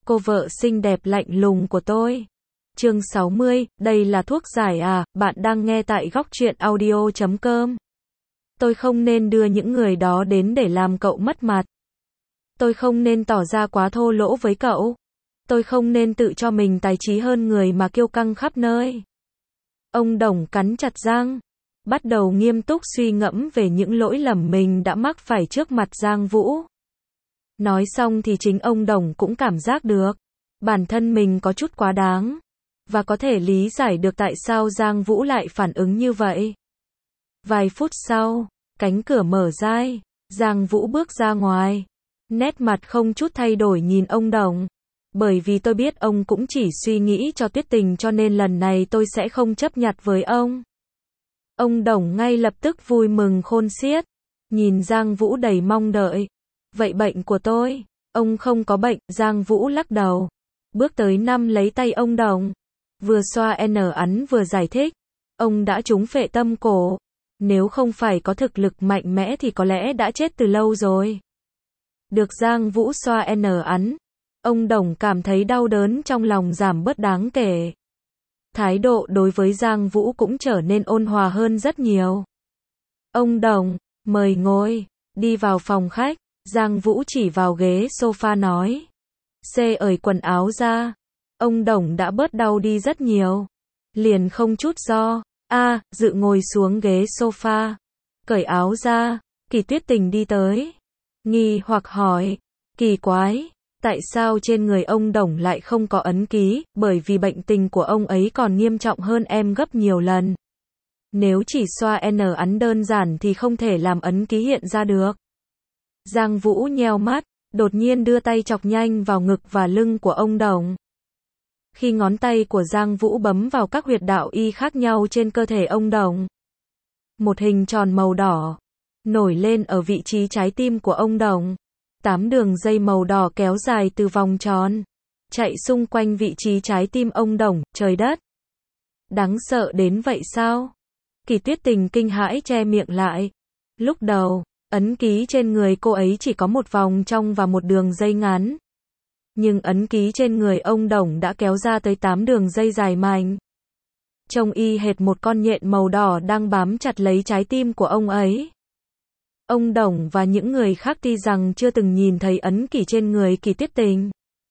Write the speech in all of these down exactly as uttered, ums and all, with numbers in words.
cô vợ xinh đẹp lạnh lùng của tôi. Chương sáu mươi, đây là thuốc giải à, bạn đang nghe tại góc truyện audio chấm com. Tôi không nên đưa những người đó đến để làm cậu mất mặt. Tôi không nên tỏ ra quá thô lỗ với cậu. Tôi không nên tự cho mình tài trí hơn người mà kiêu căng khắp nơi. Ông Đồng cắn chặt răng, bắt đầu nghiêm túc suy ngẫm về những lỗi lầm mình đã mắc phải trước mặt Giang Vũ. Nói xong thì chính ông Đồng cũng cảm giác được, bản thân mình có chút quá đáng, và có thể lý giải được tại sao Giang Vũ lại phản ứng như vậy. Vài phút sau, cánh cửa mở ra, Giang Vũ bước ra ngoài, nét mặt không chút thay đổi nhìn ông Đồng. Bởi vì tôi biết ông cũng chỉ suy nghĩ cho Tuyết Tình cho nên lần này tôi sẽ không chấp nhặt với ông. Ông Đồng ngay lập tức vui mừng khôn xiết, nhìn Giang Vũ đầy mong đợi. Vậy bệnh của tôi? Ông không có bệnh, Giang Vũ lắc đầu. Bước tới nắm lấy tay ông Đồng. Vừa xoa n ắn vừa giải thích. Ông đã trúng phệ tâm cổ. Nếu không phải có thực lực mạnh mẽ thì có lẽ đã chết từ lâu rồi. Được Giang Vũ xoa n ắn, ông Đồng cảm thấy đau đớn trong lòng giảm bớt đáng kể. Thái độ đối với Giang Vũ cũng trở nên ôn hòa hơn rất nhiều. Ông Đồng, mời ngồi, đi vào phòng khách, Giang Vũ chỉ vào ghế sofa nói. Xê ởi quần áo ra, ông Đồng đã bớt đau đi rất nhiều. Liền không chút do, a dự ngồi xuống ghế sofa, cởi áo ra, Kỳ Tuyết Tình đi tới. Nghi hoặc hỏi, kỳ quái. Tại sao trên người ông Đồng lại không có ấn ký, bởi vì bệnh tình của ông ấy còn nghiêm trọng hơn em gấp nhiều lần. Nếu chỉ xoa n ắn đơn giản thì không thể làm ấn ký hiện ra được. Giang Vũ nheo mắt, đột nhiên đưa tay chọc nhanh vào ngực và lưng của ông Đồng. Khi ngón tay của Giang Vũ bấm vào các huyệt đạo y khác nhau trên cơ thể ông Đồng, một hình tròn màu đỏ nổi lên ở vị trí trái tim của ông Đồng. Tám đường dây màu đỏ kéo dài từ vòng tròn, chạy xung quanh vị trí trái tim ông Đồng, trời đất. Đáng sợ đến vậy sao? Kỳ Tuyết Tình kinh hãi che miệng lại. Lúc đầu, ấn ký trên người cô ấy chỉ có một vòng trong và một đường dây ngắn. Nhưng ấn ký trên người ông Đồng đã kéo ra tới tám đường dây dài mảnh. Trông y hệt một con nhện màu đỏ đang bám chặt lấy trái tim của ông ấy. Ông Đồng và những người khác tuy rằng chưa từng nhìn thấy ấn ký trên người Kỳ Tuyết Tình,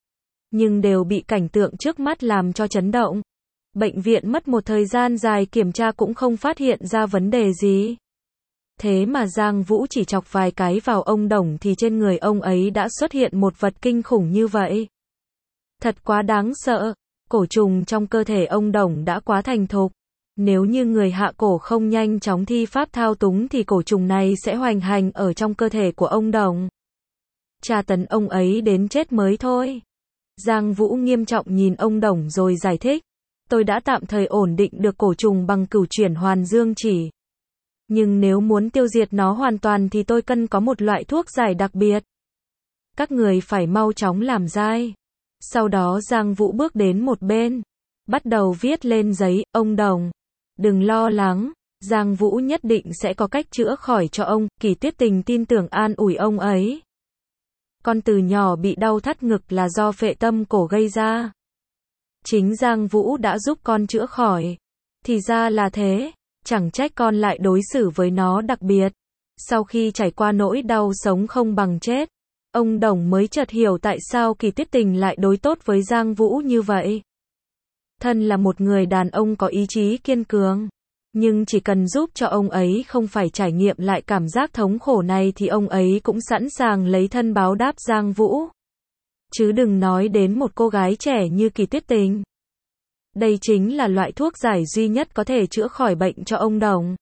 nhưng đều bị cảnh tượng trước mắt làm cho chấn động. Bệnh viện mất một thời gian dài kiểm tra cũng không phát hiện ra vấn đề gì. Thế mà Giang Vũ chỉ chọc vài cái vào ông Đồng thì trên người ông ấy đã xuất hiện một vật kinh khủng như vậy. Thật quá đáng sợ, cổ trùng trong cơ thể ông Đồng đã quá thành thục. Nếu như người hạ cổ không nhanh chóng thi pháp thao túng thì cổ trùng này sẽ hoành hành ở trong cơ thể của ông Đồng. Tra tấn ông ấy đến chết mới thôi. Giang Vũ nghiêm trọng nhìn ông Đồng rồi giải thích. Tôi đã tạm thời ổn định được cổ trùng bằng cửu chuyển hoàn dương chỉ. Nhưng nếu muốn tiêu diệt nó hoàn toàn thì tôi cần có một loại thuốc giải đặc biệt. Các người phải mau chóng làm dai. Sau đó Giang Vũ bước đến một bên, bắt đầu viết lên giấy, ông Đồng. Đừng lo lắng, Giang Vũ nhất định sẽ có cách chữa khỏi cho ông. Kỳ Tuyết Tình tin tưởng an ủi ông ấy. Con từ nhỏ bị đau thắt ngực là do phệ tâm cổ gây ra. Chính Giang Vũ đã giúp con chữa khỏi. Thì ra là thế, chẳng trách con lại đối xử với nó đặc biệt. Sau khi trải qua nỗi đau sống không bằng chết, ông Đồng mới chợt hiểu tại sao Kỳ Tuyết Tình lại đối tốt với Giang Vũ như vậy. Thân là một người đàn ông có ý chí kiên cường, nhưng chỉ cần giúp cho ông ấy không phải trải nghiệm lại cảm giác thống khổ này thì ông ấy cũng sẵn sàng lấy thân báo đáp Giang Vũ. Chứ đừng nói đến một cô gái trẻ như Kỳ Tuyết Tình. Đây chính là loại thuốc giải duy nhất có thể chữa khỏi bệnh cho ông Đồng.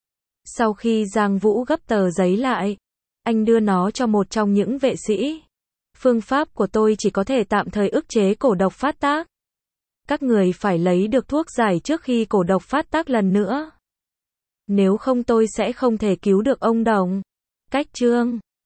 Sau khi Giang Vũ gấp tờ giấy lại, anh đưa nó cho một trong những vệ sĩ. Phương pháp của tôi chỉ có thể tạm thời ức chế cổ độc phát tác. Các người phải lấy được thuốc giải trước khi cổ độc phát tác lần nữa. Nếu không tôi sẽ không thể cứu được ông Đồng. Cách chương